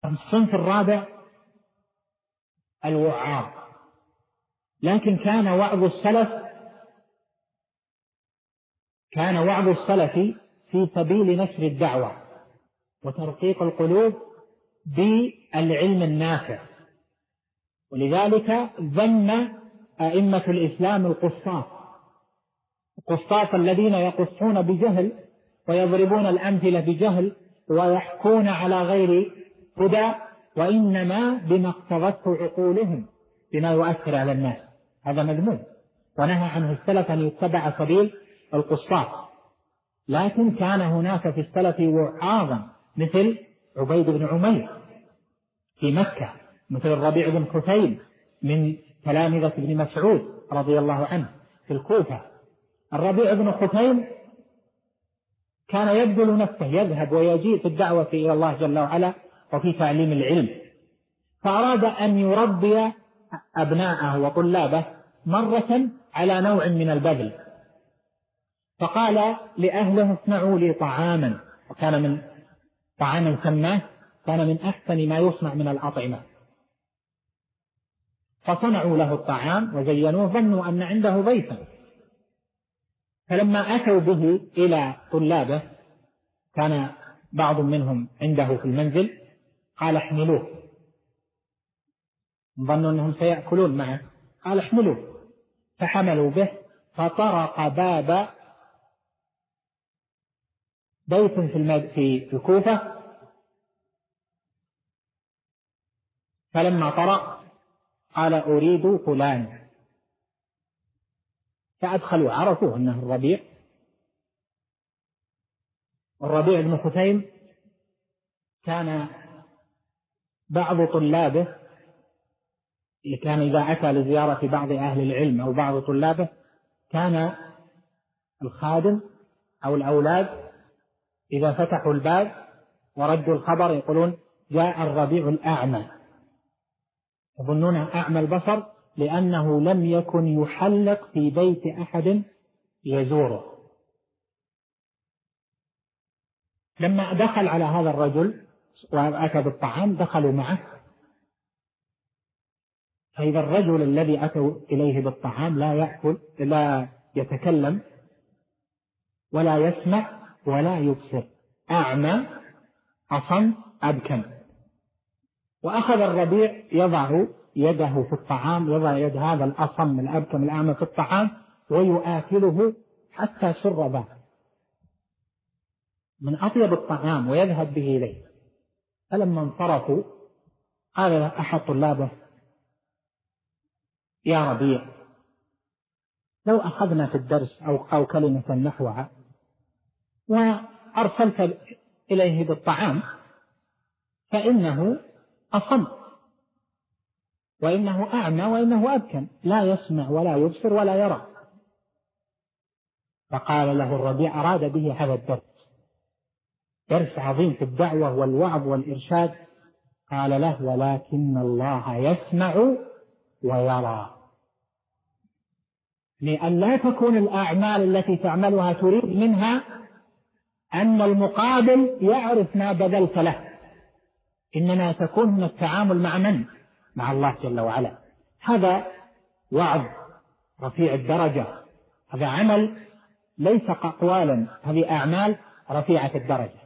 الصنف الرابع الوعاظ، لكن كان وعظ السلف في سبيل نشر الدعوة وترقيق القلوب بالعلم النافع. ولذلك ذم أئمة الإسلام القسطاس الذين يقصون بجهل ويضربون الأمثلة بجهل ويحكون على غير هدى، وإنما بما اقتضته عقولهم بما يؤثر على الناس. هذا مذموم، ونهى عنه السلف أن يتبع سبيل القسطاس. لكن كان هناك في السلف وعاظا مثل عبيد بن عمير في مكة، مثل الربيع بن خثيم من تلامذة ابن مسعود رضي الله عنه في الكوفة. الربيع بن خثيم كان يبذل نفسه، يذهب ويجيء في الدعوة إلى الله جل وعلا وفي تعليم العلم، فأراد أن يربي أبناءه وطلابه مرة على نوع من البذل، فقال لأهله اصنعوا لي طعاما، وكان من طعاما سماه، كان من أحسن ما يصنع من الأطعمة، فصنعوا له الطعام وزينوه، ظنوا أن عنده ضيفا، فلما أتوا به إلى طلابه كان بعض منهم عنده في المنزل، قال احملوه، ظنوا أنهم سيأكلون معه، قال احملوه، فحملوا به، فطرق باب بيت في الكوفة، فلما طرق قال أريد فلان، فأدخلوا، عرفوا أنه الربيع بن خثيم. كان بعض طلابه كان إذا أتى لزيارة بعض أهل العلم أو بعض طلابه، كان الخادم أو الأولاد إذا فتحوا الباب وردوا الخبر يقولون جاء الربيع الأعمى، يظنونه أعمى البصر لأنه لم يكن يحلق في بيت أحد يزوره. لما دخل على هذا الرجل وأتى بالطعام دخلوا معه، فإذا الرجل الذي أتوا إليه بالطعام لا يأكل، لا يتكلم ولا يسمع ولا يبصر، أعمى أصم أبكم. وأخذ الربيع يضع يده في الطعام، يضع يد هذا الأصم الأبكم الأعمى في الطعام ويؤكله حتى سر به من أطيب الطعام ويذهب به إليه. فلما انصرفوا قال أحد طلابه يا ربيع لو أخذنا في الدرس أو كلمة نحوها وأرسلت إليه بالطعام، فإنه أصم وإنه أعمى وإنه أبكم، لا يسمع ولا يبصر ولا يرى. فقال له الربيع، أراد به هذا الدرس، درس عظيم في الدعوة والوعظ والإرشاد، قال له ولكن الله يسمع ويرى، لأن لا تكون الأعمال التي تعملها تريد منها أن المقابل يعرف ما بذلت له، إنما تكون من التعامل مع من؟ مع الله جل وعلا. هذا وعظ رفيع الدرجة، هذا عمل ليس أقوالا، هذه أعمال رفيعة الدرجة.